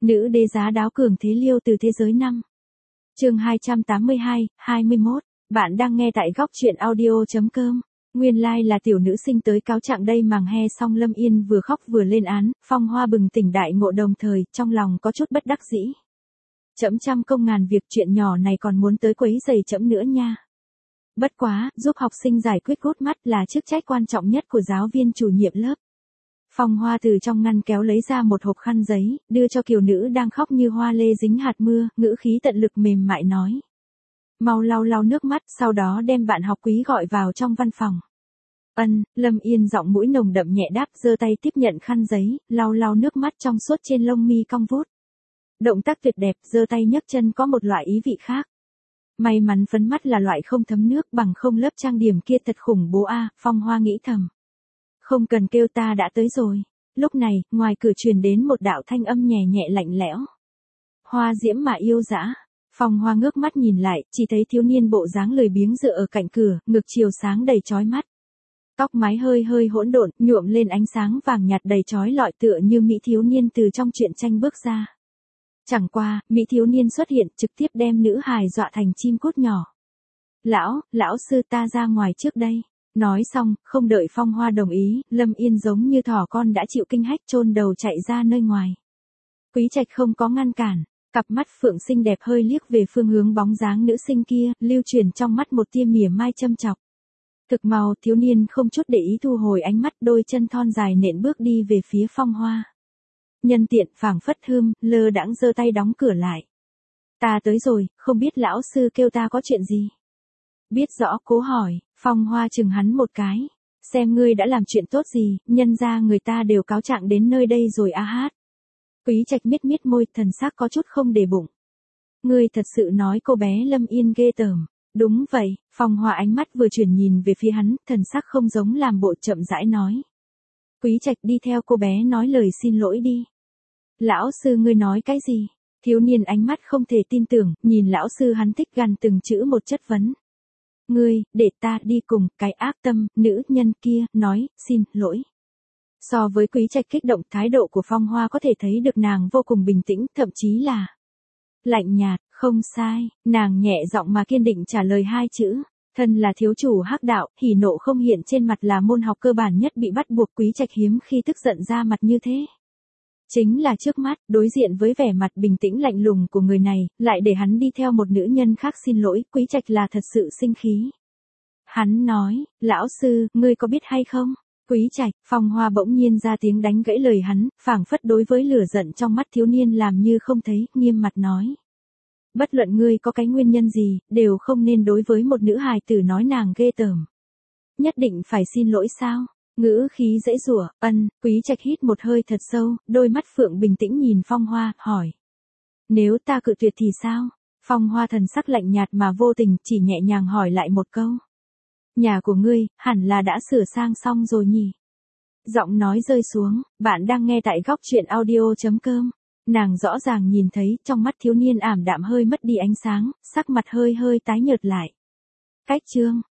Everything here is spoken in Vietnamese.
Nữ đế giá đáo cường thế liêu từ thế giới năm. Chương 282, 21. Bạn đang nghe tại góc truyện audio.com. Nguyên lai là tiểu nữ sinh tới cáo trạng đây. Màng he xong Lâm Yên vừa khóc vừa lên án, Phong Hoa bừng tỉnh đại ngộ, đồng thời trong lòng có chút bất đắc dĩ. Trẫm trăm công ngàn việc, chuyện nhỏ này còn muốn tới quấy rầy trẫm nữa nha. Bất quá, giúp học sinh giải quyết gút mắt là chức trách quan trọng nhất của giáo viên chủ nhiệm lớp. Phong Hoa từ trong ngăn kéo lấy ra một hộp khăn giấy, đưa cho kiều nữ đang khóc như hoa lê dính hạt mưa, ngữ khí tận lực mềm mại nói. Mau lau lau nước mắt, sau đó đem bạn học Quý gọi vào trong văn phòng. Lâm Yên giọng mũi nồng đậm nhẹ đáp, giơ tay tiếp nhận khăn giấy, lau lau nước mắt trong suốt trên lông mi cong vút. Động tác tuyệt đẹp, giơ tay nhấc chân có một loại ý vị khác. May mắn phấn mắt là loại không thấm nước, bằng không lớp trang điểm kia thật khủng bố a, Phong Hoa nghĩ thầm. Không cần kêu, ta đã tới rồi. Lúc này, ngoài cửa truyền đến một đạo thanh âm nhẹ nhẹ lạnh lẽo. Hoa diễm mà yêu dã. Phong Hoa ngước mắt nhìn lại, chỉ thấy thiếu niên bộ dáng lười biếng dựa ở cạnh cửa, ngực chiều sáng đầy chói mắt. Tóc mái hơi hơi hỗn độn, nhuộm lên ánh sáng vàng nhạt đầy chói lọi, tựa như mỹ thiếu niên từ trong truyện tranh bước ra. Chẳng qua, mỹ thiếu niên xuất hiện trực tiếp đem nữ hài dọa thành chim cút nhỏ. Lão sư, ta ra ngoài trước đây. Nói xong, không đợi Phong Hoa đồng ý, Lâm Yên giống như thỏ con đã chịu kinh hách chôn đầu chạy ra nơi ngoài. Quý Trạch không có ngăn cản, cặp mắt phượng xinh đẹp hơi liếc về phương hướng bóng dáng nữ sinh kia, lưu truyền trong mắt một tia mỉa mai châm chọc. Thực mau, thiếu niên không chút để ý thu hồi ánh mắt, đôi chân thon dài nện bước đi về phía Phong Hoa. Nhân tiện phảng phất hương, lơ đãng giơ tay đóng cửa lại. Ta tới rồi, không biết lão sư kêu ta có chuyện gì? Biết rõ, cố hỏi. Phong Hoa chừng hắn một cái. Xem ngươi đã làm chuyện tốt gì, nhân ra người ta đều cáo trạng đến nơi đây rồi a hát. Quý Trạch miết miết môi, thần sắc có chút không để bụng. Ngươi thật sự nói cô bé Lâm Yên ghê tởm. Đúng vậy, Phong Hoa ánh mắt vừa chuyển nhìn về phía hắn, thần sắc không giống làm bộ, chậm rãi nói. Quý Trạch, đi theo cô bé nói lời xin lỗi đi. Lão sư, ngươi nói cái gì? Thiếu niên ánh mắt không thể tin tưởng, nhìn lão sư hắn thích gằn từng chữ một, chất vấn. Ngươi, để ta đi cùng cái ác tâm nữ nhân kia nói xin lỗi. So với Quý Trạch kích động, thái độ của Phong Hoa có thể thấy được nàng vô cùng bình tĩnh, thậm chí là lạnh nhạt. Không sai, nàng nhẹ giọng mà kiên định trả lời hai chữ. Thân là thiếu chủ hắc đạo, hỉ nộ không hiện trên mặt là môn học cơ bản nhất bị bắt buộc. Quý Trạch hiếm khi tức giận ra mặt như thế. Chính là trước mắt, đối diện với vẻ mặt bình tĩnh lạnh lùng của người này, lại để hắn đi theo một nữ nhân khác xin lỗi, Quý Trạch là thật sự sinh khí. Hắn nói, lão sư, ngươi có biết hay không? Quý Trạch, Phong Hoa bỗng nhiên ra tiếng đánh gãy lời hắn, phảng phất đối với lửa giận trong mắt thiếu niên làm như không thấy, nghiêm mặt nói. Bất luận ngươi có cái nguyên nhân gì, đều không nên đối với một nữ hài tử nói nàng ghê tởm. Nhất định phải xin lỗi sao? Ngữ khí dễ dụa. Quý Trạch hít một hơi thật sâu, đôi mắt phượng bình tĩnh nhìn Phong Hoa, hỏi. Nếu ta cự tuyệt thì sao? Phong Hoa thần sắc lạnh nhạt mà vô tình, chỉ nhẹ nhàng hỏi lại một câu. Nhà của ngươi, hẳn là đã sửa sang xong rồi nhỉ? Giọng nói rơi xuống, bạn đang nghe tại góc truyện audio.com. Nàng rõ ràng nhìn thấy, trong mắt thiếu niên ảm đạm hơi mất đi ánh sáng, sắc mặt hơi hơi tái nhợt lại. Cách chương.